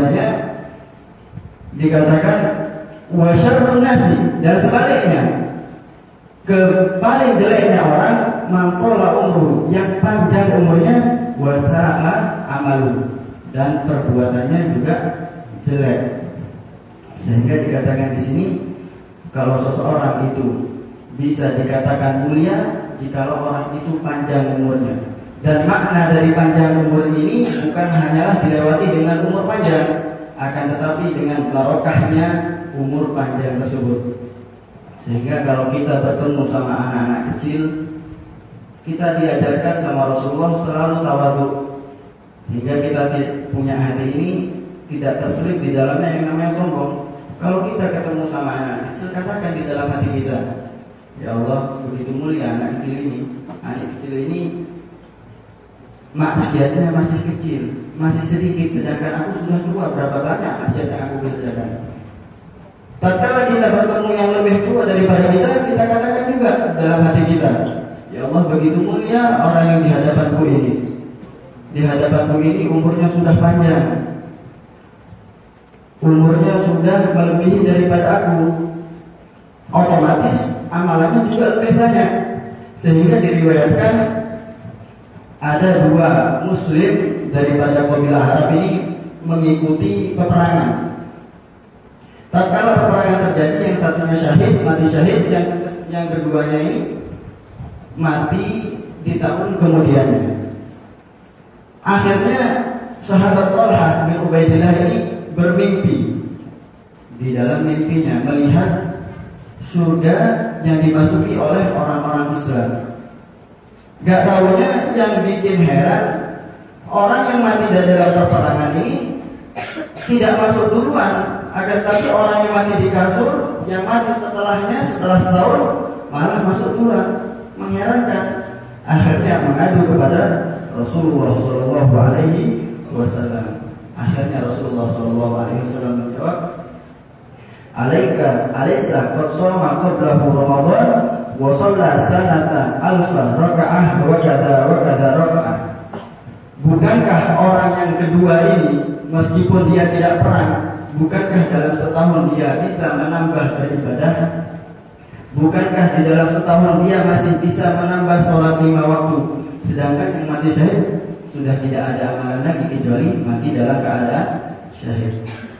kemudiannya dikatakan wa syarrun nasi, dan sebaliknya paling jeleknya orang mangkola umru, yang panjang umurnya, wasa'a amalu, dan perbuatannya juga jelek. Sehingga dikatakan di sini kalau seseorang itu bisa dikatakan mulia jikalau orang itu panjang umurnya. Dan makna dari panjang umur ini bukan hanyalah dilewati dengan umur panjang, akan tetapi dengan barokahnya umur panjang tersebut. Sehingga kalau kita bertemu sama anak-anak kecil, kita diajarkan sama Rasulullah selalu tawadhu, hingga kita punya hati ini tidak terselip di dalamnya yang namanya sombong. Kalau kita ketemu sama anak kecil, katakan di dalam hati kita, ya Allah, begitu mulia anak kecil ini maksiatnya masih kecil, masih sedikit, sedangkan aku sudah tua. Berapa banyak maksiat yang aku kerjakan? Tatkala kita bertemu yang lebih tua daripada kita katakan juga dalam hati kita, ya Allah, begitu mulia orang yang di hadapanku ini. Di hadapanku ini umurnya sudah panjang, umurnya sudah melebihi daripada aku. Otomatis amalannya juga lebih banyak. Sehingga diriwayatkan ada 2 muslim daripada kabilah Arab ini mengikuti peperangan. Tatkala peperangan terjadi, yang satunya syahid, mati syahid, yang keduanya ini mati di tahun kemudiannya. Akhirnya sahabat Thalhah bin Ubaidillah ini bermimpi. Di dalam mimpinya melihat surga yang dimasuki oleh orang-orang Islam. Gak tahunya yang bikin heran, orang yang mati dari dalam peperangan ini tidak masuk duluan, akan tapi orang yang mati di kasur, yang mati setelahnya, setelah setahun, malah masuk duluan. Mengherankan. Akhirnya mengadu kepada Rasulullah SAW. Akhirnya Rasulullah SAW menjawab, Alaysa qad shoma qablahu Ramadan wa shalla sanata alfa raka'ah wa kada raka'ah. Bukankah orang yang kedua ini, meskipun dia tidak perang, bukankah dalam setahun dia bisa menambah beribadah? Bukankah di dalam setahun dia masih bisa menambah sholat 5 waktu? Sedangkan yang mati syahid sudah tidak ada amalan lagi kecuali mati dalam keadaan syahid.